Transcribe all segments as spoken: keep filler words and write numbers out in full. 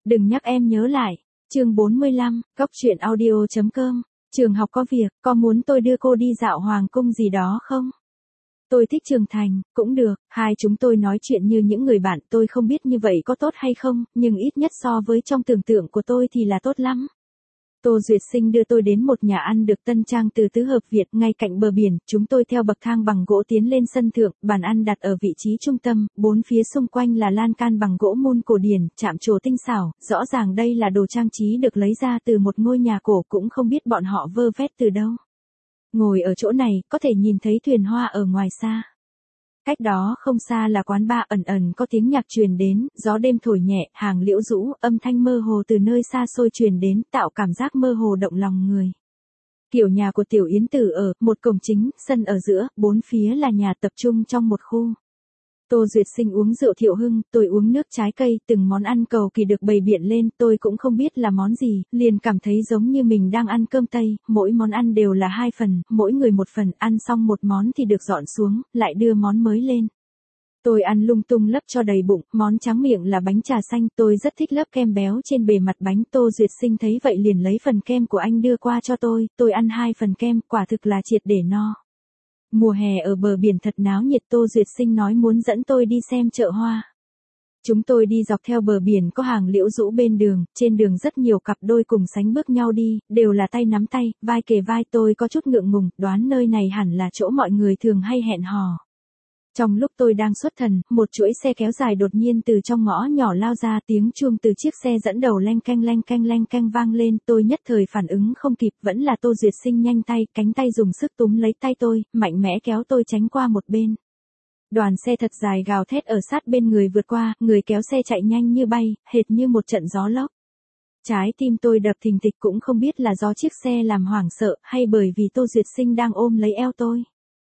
Đừng nhắc em nhớ lại. Chương bốn mươi lăm, góc truyện audio chấm com. Trường học có việc, có muốn tôi đưa cô đi dạo hoàng cung gì đó không? Tôi thích Trường Thành, cũng được, hai chúng tôi nói chuyện như những người bạn, tôi không biết như vậy có tốt hay không, nhưng ít nhất so với trong tưởng tượng của tôi thì là tốt lắm. Tô Duyệt Sinh đưa tôi đến một nhà ăn được tân trang từ tứ hợp Việt ngay cạnh bờ biển, chúng tôi theo bậc thang bằng gỗ tiến lên sân thượng, bàn ăn đặt ở vị trí trung tâm, bốn phía xung quanh là lan can bằng gỗ mun cổ điển, chạm trổ tinh xảo, rõ ràng đây là đồ trang trí được lấy ra từ một ngôi nhà cổ, cũng không biết bọn họ vơ vét từ đâu. Ngồi ở chỗ này, có thể nhìn thấy thuyền hoa ở ngoài xa. Cách đó không xa là quán bar, ẩn ẩn có tiếng nhạc truyền đến, gió đêm thổi nhẹ, hàng liễu rũ, âm thanh mơ hồ từ nơi xa xôi truyền đến, tạo cảm giác mơ hồ động lòng người. Kiểu nhà của Tiểu Yến Tử ở, một cổng chính, sân ở giữa, bốn phía là nhà tập trung trong một khu. Tô Duyệt Sinh uống rượu Thiệu Hưng, tôi uống nước trái cây, từng món ăn cầu kỳ được bày biện lên, tôi cũng không biết là món gì, liền cảm thấy giống như mình đang ăn cơm Tây, mỗi món ăn đều là hai phần, mỗi người một phần, ăn xong một món thì được dọn xuống, lại đưa món mới lên. Tôi ăn lung tung lấp cho đầy bụng, món tráng miệng là bánh trà xanh, tôi rất thích lớp kem béo trên bề mặt bánh. Tô Duyệt Sinh thấy vậy liền lấy phần kem của anh đưa qua cho tôi, tôi ăn hai phần kem, quả thực là triệt để no. Mùa hè ở bờ biển thật náo nhiệt. Tô Duyệt Sinh nói muốn dẫn tôi đi xem chợ hoa. Chúng tôi đi dọc theo bờ biển có hàng liễu rũ bên đường, trên đường rất nhiều cặp đôi cùng sánh bước nhau đi, đều là tay nắm tay, vai kề vai. Tôi có chút ngượng ngùng, đoán nơi này hẳn là chỗ mọi người thường hay hẹn hò. Trong lúc tôi đang xuất thần, một chuỗi xe kéo dài đột nhiên từ trong ngõ nhỏ lao ra, tiếng chuông từ chiếc xe dẫn đầu leng keng leng keng leng keng vang lên, tôi nhất thời phản ứng không kịp, vẫn là Tô Duyệt Sinh nhanh tay, cánh tay dùng sức túm lấy tay tôi, mạnh mẽ kéo tôi tránh qua một bên. Đoàn xe thật dài gào thét ở sát bên người vượt qua, người kéo xe chạy nhanh như bay, hệt như một trận gió lốc. Trái tim tôi đập thình thịch, cũng không biết là do chiếc xe làm hoảng sợ, hay bởi vì Tô Duyệt Sinh đang ôm lấy eo tôi.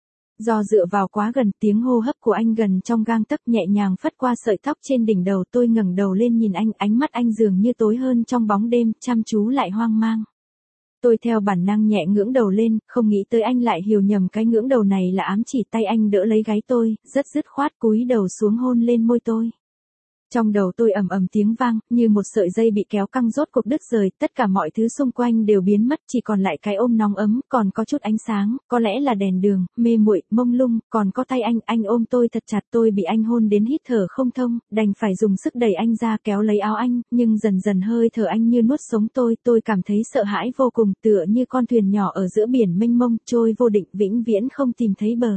Do dựa vào quá gần, tiếng hô hấp của anh gần trong gang tấc, nhẹ nhàng phất qua sợi tóc trên đỉnh đầu. Tôi ngẩng đầu lên nhìn anh, ánh mắt anh dường như tối hơn trong bóng đêm, chăm chú lại hoang mang. Tôi theo bản năng nhẹ ngưỡng đầu lên, không nghĩ tới anh lại hiểu nhầm cái ngưỡng đầu này là ám chỉ. Tay anh đỡ lấy gáy tôi, rất dứt khoát cúi đầu xuống hôn lên môi tôi. Trong đầu tôi ầm ầm tiếng vang, như một sợi dây bị kéo căng rốt cuộc đứt rời, tất cả mọi thứ xung quanh đều biến mất, chỉ còn lại cái ôm nóng ấm, còn có chút ánh sáng, có lẽ là đèn đường, mê muội, mông lung, còn có tay anh, anh ôm tôi thật chặt. Tôi bị anh hôn đến hít thở không thông, đành phải dùng sức đẩy anh ra, kéo lấy áo anh, nhưng dần dần hơi thở anh như nuốt sống tôi, tôi cảm thấy sợ hãi vô cùng, tựa như con thuyền nhỏ ở giữa biển mênh mông, trôi vô định, vĩnh viễn không tìm thấy bờ.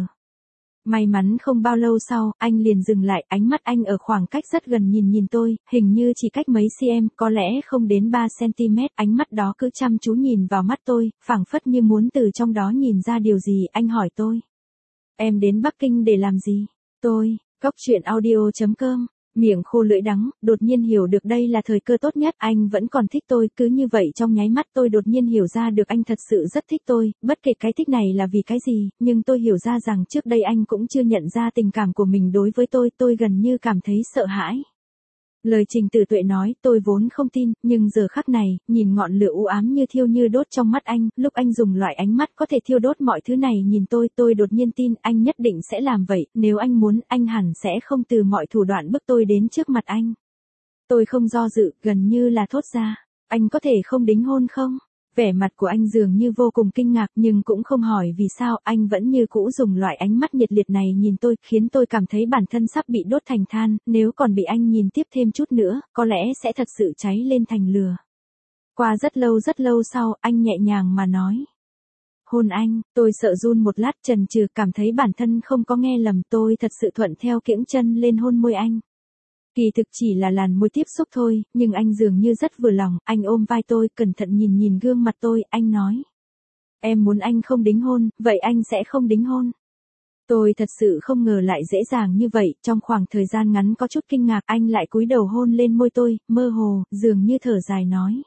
May mắn không bao lâu sau, anh liền dừng lại, ánh mắt anh ở khoảng cách rất gần nhìn nhìn tôi, hình như chỉ cách mấy cm, có lẽ không đến ba xăng-ti-mét, ánh mắt đó cứ chăm chú nhìn vào mắt tôi, phảng phất như muốn từ trong đó nhìn ra điều gì. Anh hỏi tôi: em đến Bắc Kinh để làm gì? Tôi, góc truyện audio chấm com. Miệng khô lưỡi đắng, đột nhiên hiểu được đây là thời cơ tốt nhất, anh vẫn còn thích tôi, cứ như vậy trong nháy mắt tôi đột nhiên hiểu ra được anh thật sự rất thích tôi, bất kể cái thích này là vì cái gì, nhưng tôi hiểu ra rằng trước đây anh cũng chưa nhận ra tình cảm của mình đối với tôi, tôi gần như cảm thấy sợ hãi. Lời Trình Tử Tuệ nói, tôi vốn không tin, nhưng giờ khắc này, nhìn ngọn lửa u ám như thiêu như đốt trong mắt anh, lúc anh dùng loại ánh mắt có thể thiêu đốt mọi thứ này nhìn tôi, tôi đột nhiên tin anh nhất định sẽ làm vậy, nếu anh muốn, anh hẳn sẽ không từ mọi thủ đoạn bức tôi đến trước mặt anh. Tôi không do dự, gần như là thốt ra: anh có thể không đính hôn không? Vẻ mặt của anh dường như vô cùng kinh ngạc, nhưng cũng không hỏi vì sao, anh vẫn như cũ dùng loại ánh mắt nhiệt liệt này nhìn tôi, khiến tôi cảm thấy bản thân sắp bị đốt thành than, nếu còn bị anh nhìn tiếp thêm chút nữa, có lẽ sẽ thật sự cháy lên thành lửa. Qua rất lâu rất lâu sau, anh nhẹ nhàng mà nói: hôn anh. Tôi sợ run một lát, chần chừ, cảm thấy bản thân không có nghe lầm, tôi thật sự thuận theo kiễng chân lên hôn môi anh. Kỳ thực chỉ là làn môi tiếp xúc thôi, nhưng anh dường như rất vừa lòng, anh ôm vai tôi, cẩn thận nhìn nhìn gương mặt tôi, anh nói: em muốn anh không đính hôn, vậy anh sẽ không đính hôn. Tôi thật sự không ngờ lại dễ dàng như vậy, trong khoảng thời gian ngắn có chút kinh ngạc, anh lại cúi đầu hôn lên môi tôi, mơ hồ, dường như thở dài nói: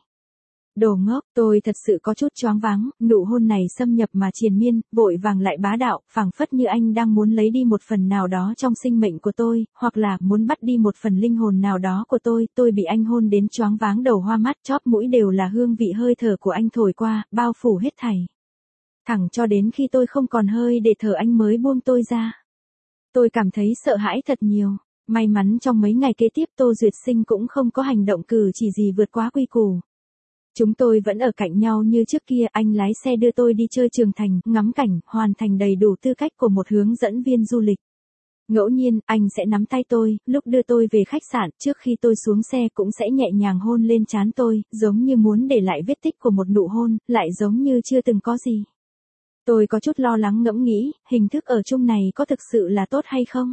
đồ ngốc. Tôi thật sự có chút choáng váng, nụ hôn này xâm nhập mà triền miên, vội vàng lại bá đạo, phảng phất như anh đang muốn lấy đi một phần nào đó trong sinh mệnh của tôi, hoặc là muốn bắt đi một phần linh hồn nào đó của tôi. Tôi bị anh hôn đến choáng váng đầu hoa mắt, chóp mũi đều là hương vị hơi thở của anh thổi qua, bao phủ hết thảy. Thẳng cho đến khi tôi không còn hơi để thở anh mới buông tôi ra. Tôi cảm thấy sợ hãi thật nhiều. May mắn trong mấy ngày kế tiếp Tô Duyệt Sinh cũng không có hành động cử chỉ gì vượt quá quy củ. Chúng tôi vẫn ở cạnh nhau như trước kia, anh lái xe đưa tôi đi chơi Trường Thành, ngắm cảnh, hoàn thành đầy đủ tư cách của một hướng dẫn viên du lịch. Ngẫu nhiên, anh sẽ nắm tay tôi, lúc đưa tôi về khách sạn, trước khi tôi xuống xe cũng sẽ nhẹ nhàng hôn lên trán tôi, giống như muốn để lại vết tích của một nụ hôn, lại giống như chưa từng có gì. Tôi có chút lo lắng ngẫm nghĩ, hình thức ở chung này có thực sự là tốt hay không?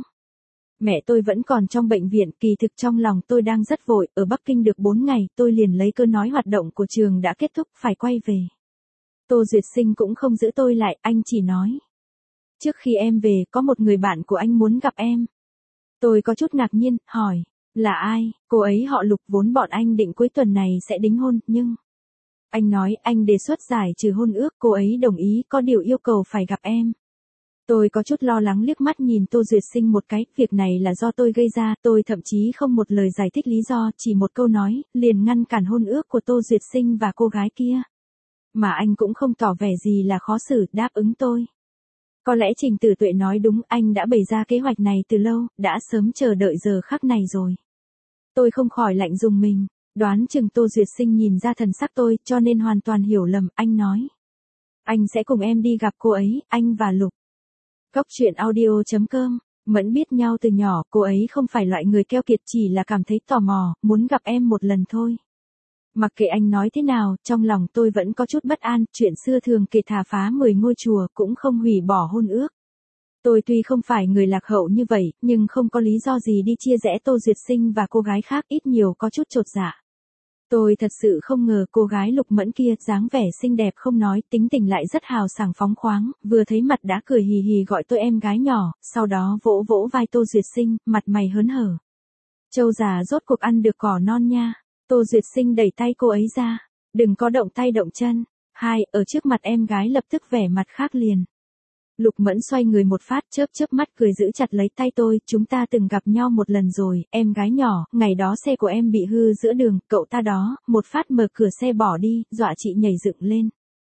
Mẹ tôi vẫn còn trong bệnh viện, kỳ thực trong lòng tôi đang rất vội, ở Bắc Kinh được bốn ngày, tôi liền lấy cớ nói hoạt động của trường đã kết thúc, phải quay về. Tô Duyệt Sinh cũng không giữ tôi lại, anh chỉ nói. Trước khi em về, có một người bạn của anh muốn gặp em. Tôi có chút ngạc nhiên, hỏi, là ai? Cô ấy họ Lục, vốn bọn anh định cuối tuần này sẽ đính hôn, nhưng... Anh nói anh đề xuất giải trừ hôn ước, cô ấy đồng ý, có điều yêu cầu phải gặp em. Tôi có chút lo lắng liếc mắt nhìn Tô Duyệt Sinh một cái, việc này là do tôi gây ra, tôi thậm chí không một lời giải thích lý do, chỉ một câu nói, liền ngăn cản hôn ước của Tô Duyệt Sinh và cô gái kia. Mà anh cũng không tỏ vẻ gì là khó xử, đáp ứng tôi. Có lẽ Trình Tử Tuệ nói đúng, anh đã bày ra kế hoạch này từ lâu, đã sớm chờ đợi giờ khắc này rồi. Tôi không khỏi lạnh rùng mình, đoán chừng Tô Duyệt Sinh nhìn ra thần sắc tôi, cho nên hoàn toàn hiểu lầm, anh nói. Anh sẽ cùng em đi gặp cô ấy, anh và Lục. Cóc truyện audio chấm com, Mẫn biết nhau từ nhỏ, cô ấy không phải loại người keo kiệt, chỉ là cảm thấy tò mò, muốn gặp em một lần thôi. Mặc kệ anh nói thế nào, trong lòng tôi vẫn có chút bất an, chuyện xưa thường kể thà phá mười ngôi chùa cũng không hủy bỏ hôn ước. Tôi tuy không phải người lạc hậu như vậy, nhưng không có lý do gì đi chia rẽ Tô Duyệt Sinh và cô gái khác, ít nhiều có chút chột dạ. Tôi thật sự không ngờ cô gái Lục Mẫn kia dáng vẻ xinh đẹp không nói, tính tình lại rất hào sảng phóng khoáng, vừa thấy mặt đã cười hì hì gọi tôi em gái nhỏ, sau đó vỗ vỗ vai Tô Duyệt Sinh, mặt mày hớn hở. Châu già rốt cuộc ăn được cỏ non nha. Tô Duyệt Sinh đẩy tay cô ấy ra. Đừng có động tay động chân. Hai, ở trước mặt em gái lập tức vẻ mặt khác liền. Lục Mẫn xoay người một phát, chớp chớp mắt cười giữ chặt lấy tay tôi, chúng ta từng gặp nhau một lần rồi, em gái nhỏ, ngày đó xe của em bị hư giữa đường, cậu ta đó, một phát mở cửa xe bỏ đi, dọa chị nhảy dựng lên.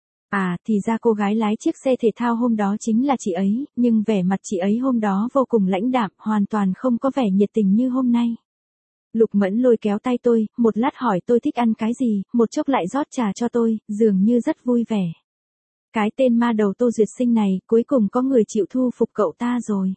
À, thì ra cô gái lái chiếc xe thể thao hôm đó chính là chị ấy, nhưng vẻ mặt chị ấy hôm đó vô cùng lãnh đạm, hoàn toàn không có vẻ nhiệt tình như hôm nay. Lục Mẫn lôi kéo tay tôi, một lát hỏi tôi thích ăn cái gì, một chốc lại rót trà cho tôi, dường như rất vui vẻ. Cái tên ma đầu Tô Duyệt Sinh này, cuối cùng có người chịu thu phục cậu ta rồi.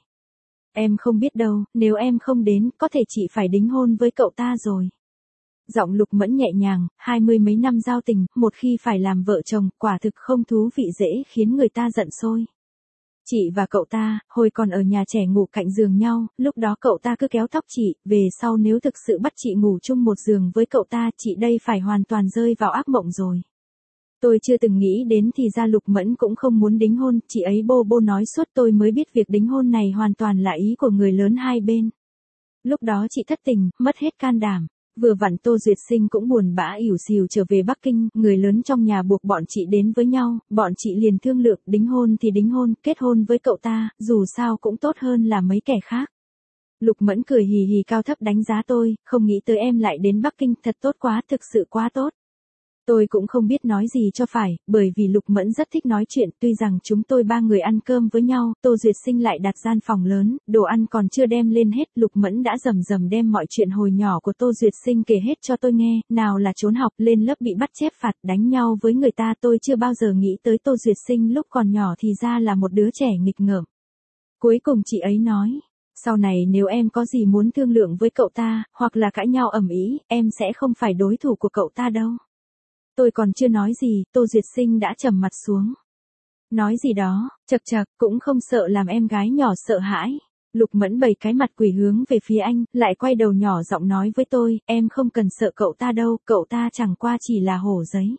Em không biết đâu, nếu em không đến, có thể chị phải đính hôn với cậu ta rồi. Giọng Lục Mẫn nhẹ nhàng, hai mươi mấy năm giao tình, một khi phải làm vợ chồng, quả thực không thú vị, dễ khiến người ta giận sôi. Chị và cậu ta, hồi còn ở nhà trẻ ngủ cạnh giường nhau, lúc đó cậu ta cứ kéo tóc chị, về sau nếu thực sự bắt chị ngủ chung một giường với cậu ta, chị đây phải hoàn toàn rơi vào ác mộng rồi. Tôi chưa từng nghĩ đến thì ra Lục Mẫn cũng không muốn đính hôn, chị ấy bô bô nói suốt, tôi mới biết việc đính hôn này hoàn toàn là ý của người lớn hai bên. Lúc đó chị thất tình, mất hết can đảm. Vừa vặn Tô Duyệt Sinh cũng buồn bã ỉu xìu trở về Bắc Kinh, người lớn trong nhà buộc bọn chị đến với nhau, bọn chị liền thương lượng, đính hôn thì đính hôn, kết hôn với cậu ta, dù sao cũng tốt hơn là mấy kẻ khác. Lục Mẫn cười hì hì cao thấp đánh giá tôi, không nghĩ tới em lại đến Bắc Kinh, thật tốt quá, thực sự quá tốt. Tôi cũng không biết nói gì cho phải, bởi vì Lục Mẫn rất thích nói chuyện, tuy rằng chúng tôi ba người ăn cơm với nhau, Tô Duyệt Sinh lại đặt gian phòng lớn, đồ ăn còn chưa đem lên hết, Lục Mẫn đã rầm rầm đem mọi chuyện hồi nhỏ của Tô Duyệt Sinh kể hết cho tôi nghe, nào là trốn học, lên lớp bị bắt chép phạt, đánh nhau với người ta, tôi chưa bao giờ nghĩ tới Tô Duyệt Sinh lúc còn nhỏ thì ra là một đứa trẻ nghịch ngợm. Cuối cùng chị ấy nói, sau này nếu em có gì muốn thương lượng với cậu ta, hoặc là cãi nhau ầm ĩ, em sẽ không phải đối thủ của cậu ta đâu. Tôi còn chưa nói gì, Tô Duyệt Sinh đã trầm mặt xuống. Nói gì đó, chậc chậc, cũng không sợ làm em gái nhỏ sợ hãi. Lục Mẫn bày cái mặt quỷ hướng về phía anh, lại quay đầu nhỏ giọng nói với tôi, em không cần sợ cậu ta đâu, cậu ta chẳng qua chỉ là hổ giấy.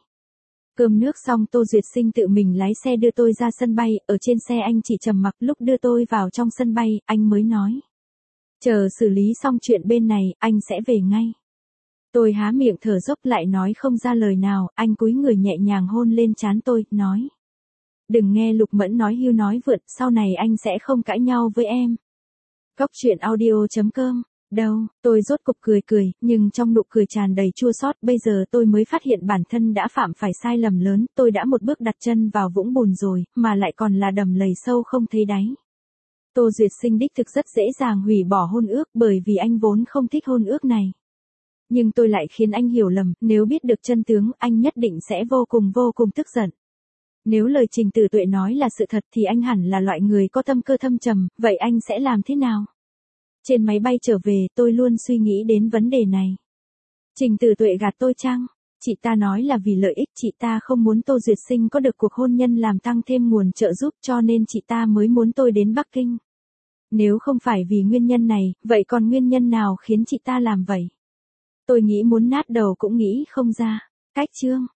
Cơm nước xong Tô Duyệt Sinh tự mình lái xe đưa tôi ra sân bay, ở trên xe anh chỉ trầm mặc, lúc đưa tôi vào trong sân bay, anh mới nói. Chờ xử lý xong chuyện bên này, anh sẽ về ngay. Tôi há miệng thở dốc lại nói không ra lời nào, anh cúi người nhẹ nhàng hôn lên trán tôi, nói. Đừng nghe Lục Mẫn nói hưu nói vượt, sau này anh sẽ không cãi nhau với em. Cóc truyện audio chấm com, đâu, tôi rốt cục cười cười, nhưng trong nụ cười tràn đầy chua xót, bây giờ tôi mới phát hiện bản thân đã phạm phải sai lầm lớn, tôi đã một bước đặt chân vào vũng bùn rồi, mà lại còn là đầm lầy sâu không thấy đáy. Tô Duyệt Sinh đích thực rất dễ dàng hủy bỏ hôn ước bởi vì anh vốn không thích hôn ước này. Nhưng tôi lại khiến anh hiểu lầm, nếu biết được chân tướng, anh nhất định sẽ vô cùng vô cùng tức giận. Nếu lời Trình Tử Tuệ nói là sự thật thì anh hẳn là loại người có tâm cơ thâm trầm, vậy anh sẽ làm thế nào? Trên máy bay trở về, tôi luôn suy nghĩ đến vấn đề này. Trình Tử Tuệ gạt tôi chăng? Chị ta nói là vì lợi ích, chị ta không muốn Tô Duyệt Sinh có được cuộc hôn nhân làm tăng thêm nguồn trợ giúp cho nên chị ta mới muốn tôi đến Bắc Kinh. Nếu không phải vì nguyên nhân này, vậy còn nguyên nhân nào khiến chị ta làm vậy? Tôi nghĩ muốn nát đầu cũng nghĩ không ra. Cách chương